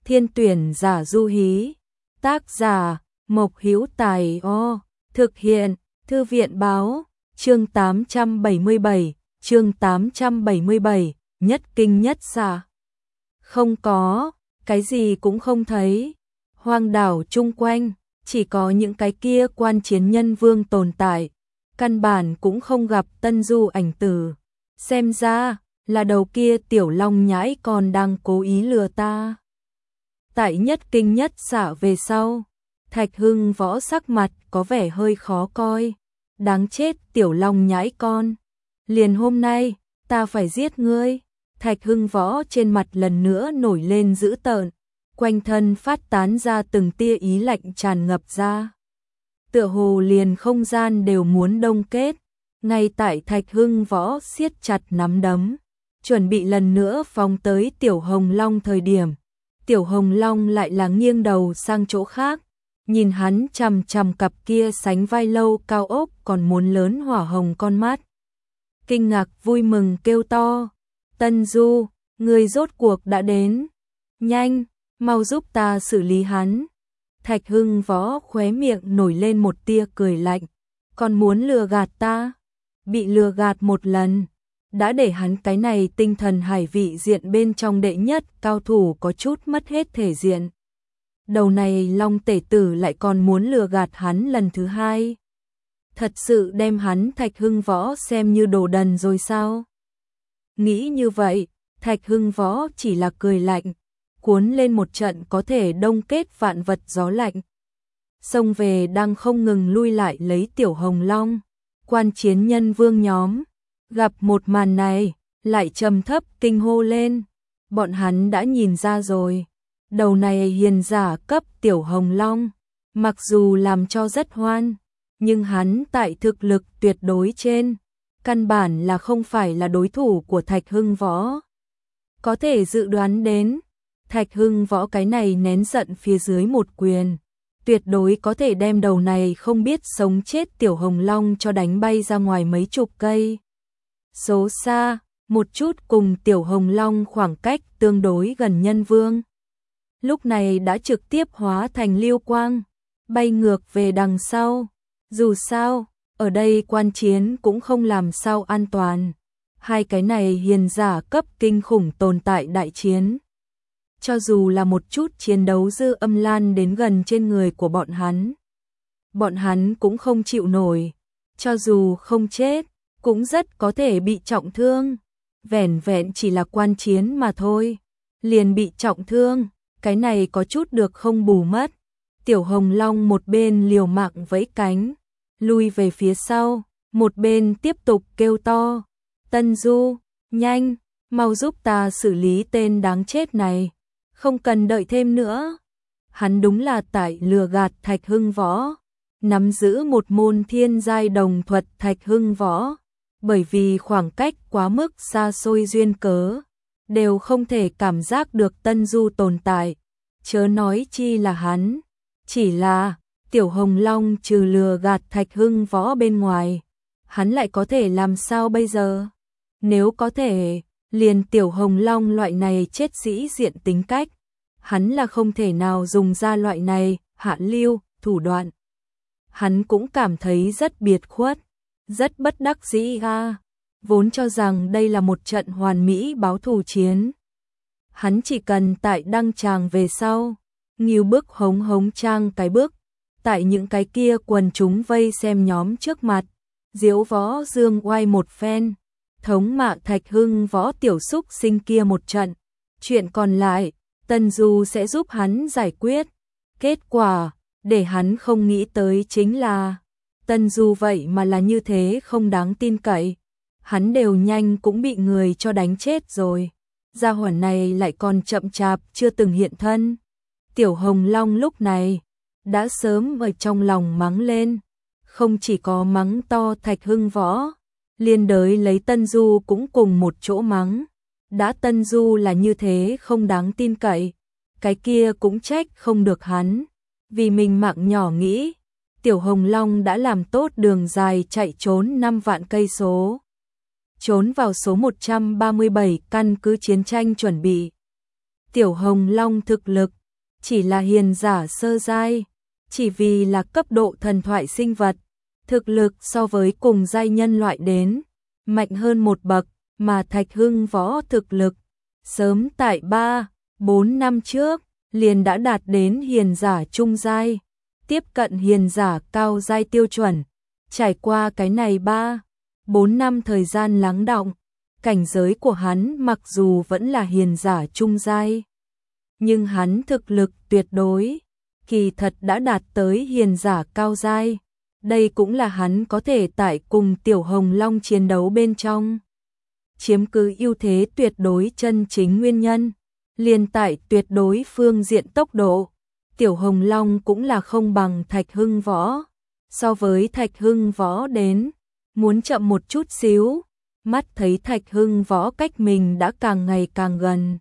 Thiên tuyển giả du hí. Tác giả Mộc Hữu Tài. Thực hiện Thư viện báo. Chương 877, chương 877, nhất kinh nhất xạ. Không có, cái gì cũng không thấy. Hoang đảo chung quanh, chỉ có những cái kia quan chiến nhân vương tồn tại. Căn bản cũng không gặp Tân Du ảnh tử. Xem ra, là đầu kia tiểu long nhãi còn đang cố ý lừa ta. Tại nhất kinh nhất xạ về sau, Thạch Hưng Võ sắc mặt có vẻ hơi khó coi. Đáng chết tiểu long nhãi con. Liền hôm nay, ta phải giết ngươi. Thạch Hưng Võ trên mặt lần nữa nổi lên dữ tợn. Quanh thân phát tán ra từng tia ý lạnh tràn ngập ra. Tựa hồ liền không gian đều muốn đông kết. Ngay tại Thạch Hưng Võ siết chặt nắm đấm, chuẩn bị lần nữa phóng tới Tiểu Hồng Long thời điểm. Tiểu Hồng Long lại là nghiêng đầu sang chỗ khác. Nhìn hắn chằm chằm cặp kia sánh vai lâu cao ốc còn muốn lớn hỏa hồng con mắt. Kinh ngạc vui mừng kêu to. Tân Du, người rốt cuộc đã đến. Nhanh, mau giúp ta xử lý hắn. Thạch Hưng Võ khóe miệng nổi lên một tia cười lạnh. Còn muốn lừa gạt ta? Bị lừa gạt một lần, đã để hắn cái này tinh thần hải vị diện bên trong đệ nhất cao thủ có chút mất hết thể diện. Đầu này Long Tể Tử lại còn muốn lừa gạt hắn lần thứ hai. Thật sự đem hắn Thạch Hưng Võ xem như đồ đần rồi sao? Nghĩ như vậy, Thạch Hưng Võ chỉ là cười lạnh, cuốn lên một trận có thể đông kết vạn vật gió lạnh. Xông về đang không ngừng lui lại lấy Tiểu Hồng Long. Quan chiến nhân vương nhóm, gặp một màn này, lại trầm thấp kinh hô lên. Bọn hắn đã nhìn ra rồi. Đầu này hiền giả cấp Tiểu Hồng Long, mặc dù làm cho rất hoan, nhưng hắn tại thực lực tuyệt đối trên, căn bản là không phải là đối thủ của Thạch Hưng Võ. Có thể dự đoán đến, Thạch Hưng Võ cái này nén giận phía dưới một quyền, tuyệt đối có thể đem đầu này không biết sống chết Tiểu Hồng Long cho đánh bay ra ngoài mấy chục cây. Số xa, một chút cùng Tiểu Hồng Long khoảng cách tương đối gần nhân vương. Lúc này đã trực tiếp hóa thành lưu quang, bay ngược về đằng sau. Dù sao, ở đây quan chiến cũng không làm sao an toàn. Hai cái này hiền giả cấp kinh khủng tồn tại đại chiến. Cho dù là một chút chiến đấu dư âm lan đến gần trên người của bọn hắn cũng không chịu nổi. Cho dù không chết, cũng rất có thể bị trọng thương. Vẻn vẹn chỉ là quan chiến mà thôi, liền bị trọng thương, cái này có chút được không bù mất. Tiểu Hồng Long một bên liều mạng vẫy cánh, lui về phía sau, một bên tiếp tục kêu to. Tân Du, nhanh, mau giúp ta xử lý tên đáng chết này. Không cần đợi thêm nữa. Hắn đúng là tại lừa gạt Thạch Hưng Võ, nắm giữ một môn thiên giai đồng thuật Thạch Hưng Võ, bởi vì khoảng cách quá mức xa xôi duyên cớ, đều không thể cảm giác được Tân Du tồn tại, chớ nói chi là hắn. Chỉ là, Tiểu Hồng Long trừ lừa gạt Thạch Hưng Võ bên ngoài, hắn lại có thể làm sao bây giờ? Nếu có thể, liền Tiểu Hồng Long loại này chết sĩ diện tính cách, hắn là không thể nào dùng ra loại này hạ lưu thủ đoạn. Hắn cũng cảm thấy rất biệt khuất, rất bất đắc dĩ ga, vốn cho rằng đây là một trận hoàn mỹ báo thù chiến. Hắn chỉ cần tại đăng tràng về sau, nghiêu bức hống trang cái bước, tại những cái kia quần chúng vây xem nhóm trước mặt, diễu võ dương oai một phen, thống mạ Thạch Hưng Võ tiểu xúc sinh kia một trận. Chuyện còn lại, Tân Du sẽ giúp hắn giải quyết. Kết quả, để hắn không nghĩ tới chính là, Tân Du vậy mà là như thế không đáng tin cậy. Hắn đều nhanh cũng bị người cho đánh chết rồi. Gia hỏa này lại còn chậm chạp chưa từng hiện thân. Tiểu Hồng Long lúc này, đã sớm ở trong lòng mắng lên. Không chỉ có mắng to Thạch Hưng Võ, liên đới lấy Tân Du cũng cùng một chỗ mắng. Đã Tân Du là như thế không đáng tin cậy, cái kia cũng trách không được hắn. Vì mình mạng nhỏ nghĩ, Tiểu Hồng Long đã làm tốt đường dài chạy trốn 5 vạn cây số. Trốn vào số 137 căn cứ chiến tranh chuẩn bị. Tiểu Hồng Long thực lực chỉ là hiền giả sơ giai, chỉ vì là cấp độ thần thoại sinh vật, thực lực so với cùng giai nhân loại đến mạnh hơn một bậc, mà Thạch Hưng Võ thực lực sớm tại 3-4 năm trước liền đã đạt đến hiền giả trung giai, tiếp cận hiền giả cao giai tiêu chuẩn. Trải qua cái này 3-4 năm thời gian lắng đọng, cảnh giới của hắn mặc dù vẫn là hiền giả trung giai, nhưng hắn thực lực tuyệt đối kỳ thật đã đạt tới hiền giả cao giai. Đây cũng là hắn có thể tại cùng Tiểu Hồng Long chiến đấu bên trong chiếm cứ ưu thế tuyệt đối chân chính nguyên nhân. Liên tại tuyệt đối phương diện tốc độ, Tiểu Hồng Long cũng là không bằng Thạch Hưng Võ. So với Thạch Hưng Võ đến, muốn chậm một chút xíu, mắt thấy Thạch Hưng Võ cách mình đã càng ngày càng gần.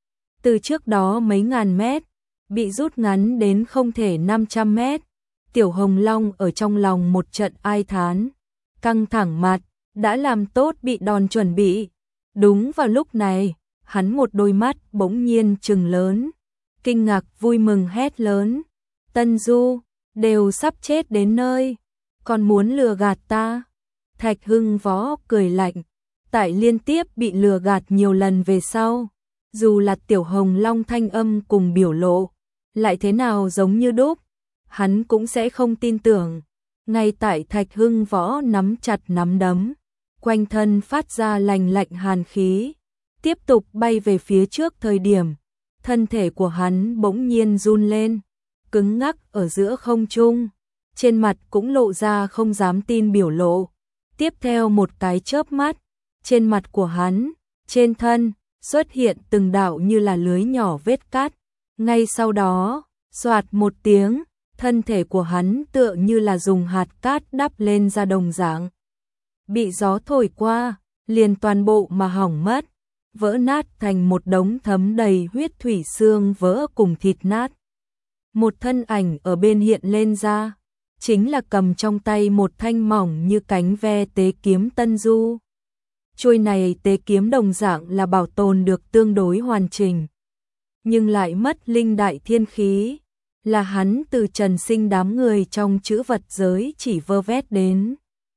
Từ trước đó mấy ngàn mét, bị rút ngắn đến không thể 500 mét. Tiểu Hồng Long ở trong lòng một trận ai thán, căng thẳng mặt, đã làm tốt bị đòn chuẩn bị. Đúng vào lúc này, hắn một đôi mắt bỗng nhiên trừng lớn, kinh ngạc vui mừng hét lớn. Tân Du, đều sắp chết đến nơi, còn muốn lừa gạt ta. Thạch Hưng Võ cười lạnh, tại liên tiếp bị lừa gạt nhiều lần về sau, dù là Tiểu Hồng Long thanh âm cùng biểu lộ lại thế nào giống như đúc, hắn cũng sẽ không tin tưởng. Ngay tại Thạch Hưng Võ nắm chặt nắm đấm, quanh thân phát ra lạnh lạnh hàn khí, tiếp tục bay về phía trước thời điểm, thân thể của hắn bỗng nhiên run lên, cứng ngắc ở giữa không trung, trên mặt cũng lộ ra không dám tin biểu lộ. Tiếp theo một cái chớp mắt, trên mặt của hắn, trên thân xuất hiện từng đạo như là lưới nhỏ vết cát. Ngay sau đó, xoạt một tiếng, thân thể của hắn tựa như là dùng hạt cát đắp lên ra đồng dạng, bị gió thổi qua, liền toàn bộ mà hỏng mất, vỡ nát thành một đống thấm đầy huyết thủy xương vỡ cùng thịt nát. Một thân ảnh ở bên hiện lên ra, chính là cầm trong tay một thanh mỏng như cánh ve tế kiếm Tân Du. Chuôi này tế kiếm đồng dạng là bảo tồn được tương đối hoàn chỉnh, nhưng lại mất linh đại thiên khí, là hắn từ trần sinh đám người trong chữ vật giới chỉ vơ vét đến.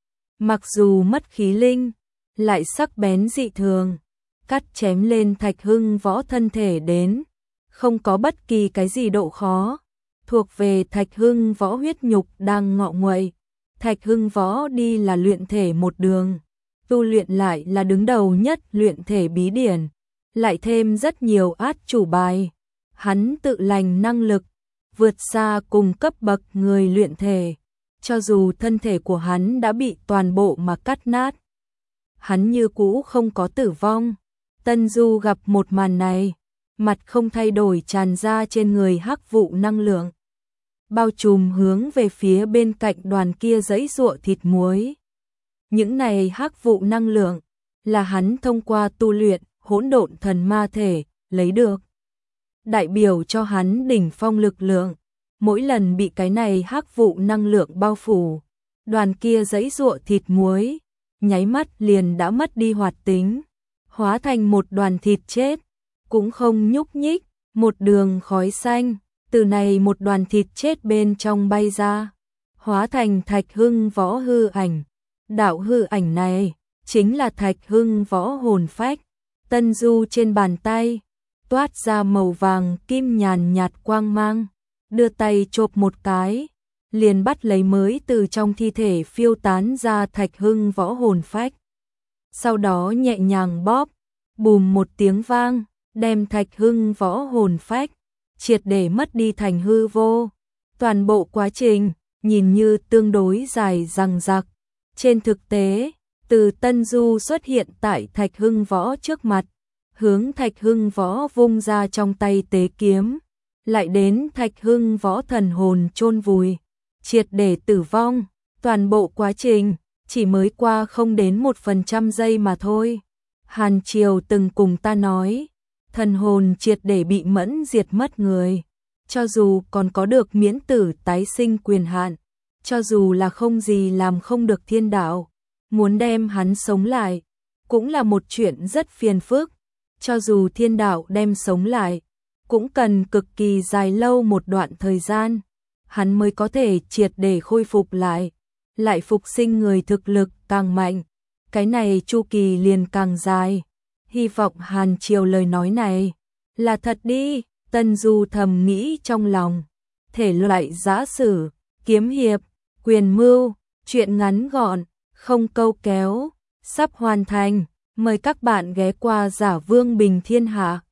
Mặc dù mất khí linh, lại sắc bén dị thường, cắt chém lên Thạch Hưng Võ thân thể đến, không có bất kỳ cái gì độ khó, thuộc về Thạch Hưng Võ huyết nhục đang ngọ nguậy. Thạch Hưng Võ đi là luyện thể một đường, tu luyện lại là đứng đầu nhất luyện thể bí điển, lại thêm rất nhiều át chủ bài, hắn tự lành năng lực vượt xa cùng cấp bậc người luyện thể, cho dù thân thể của hắn đã bị toàn bộ mà cắt nát, hắn như cũ không có tử vong. Tân Du gặp một màn này, mặt không thay đổi tràn ra trên người hắc vụ năng lượng, bao trùm hướng về phía bên cạnh đoàn kia giãy giụa thịt muối. Những này hắc vụ năng lượng là hắn thông qua tu luyện hỗn độn thần ma thể lấy được, đại biểu cho hắn đỉnh phong lực lượng. Mỗi lần bị cái này hắc vụ năng lượng bao phủ, đoàn kia giãy giụa thịt muối nháy mắt liền đã mất đi hoạt tính, hóa thành một đoàn thịt chết, cũng không nhúc nhích, một đường khói xanh từ này một đoàn thịt chết bên trong bay ra, hóa thành Thạch Hưng Võ hư ảnh. Đạo hư ảnh này chính là Thạch Hưng Võ hồn phách. Tân Du trên bàn tay toát ra màu vàng kim nhàn nhạt quang mang, đưa tay chộp một cái, liền bắt lấy mới từ trong thi thể phiêu tán ra Thạch Hưng Võ hồn phách. Sau đó nhẹ nhàng bóp, bùm một tiếng vang, đem Thạch Hưng Võ hồn phách triệt để mất đi thành hư vô. Toàn bộ quá trình nhìn như tương đối dài dằng dặc, trên thực tế, từ Tân Du xuất hiện tại Thạch Hưng Võ trước mặt, hướng Thạch Hưng Võ vung ra trong tay tế kiếm, lại đến Thạch Hưng Võ thần hồn chôn vùi, triệt để tử vong. Toàn bộ quá trình chỉ mới qua không đến 1% giây mà thôi. Hàn Triều từng cùng ta nói, thần hồn triệt để bị mẫn diệt mất người, cho dù còn có được miễn tử tái sinh quyền hạn, cho dù là không gì làm không được thiên đạo, muốn đem hắn sống lại, cũng là một chuyện rất phiền phức. Cho dù thiên đạo đem sống lại, cũng cần cực kỳ dài lâu một đoạn thời gian, hắn mới có thể triệt để khôi phục lại phục sinh người thực lực càng mạnh, cái này chu kỳ liền càng dài. Hy vọng Hàn Triều lời nói này là thật đi, Tân Du thầm nghĩ trong lòng. Thể loại giã sử, kiếm hiệp, quyền mưu, truyện ngắn gọn, không câu kéo, sắp hoàn thành, mời các bạn ghé qua Giả Vương Bình Thiên Hạ.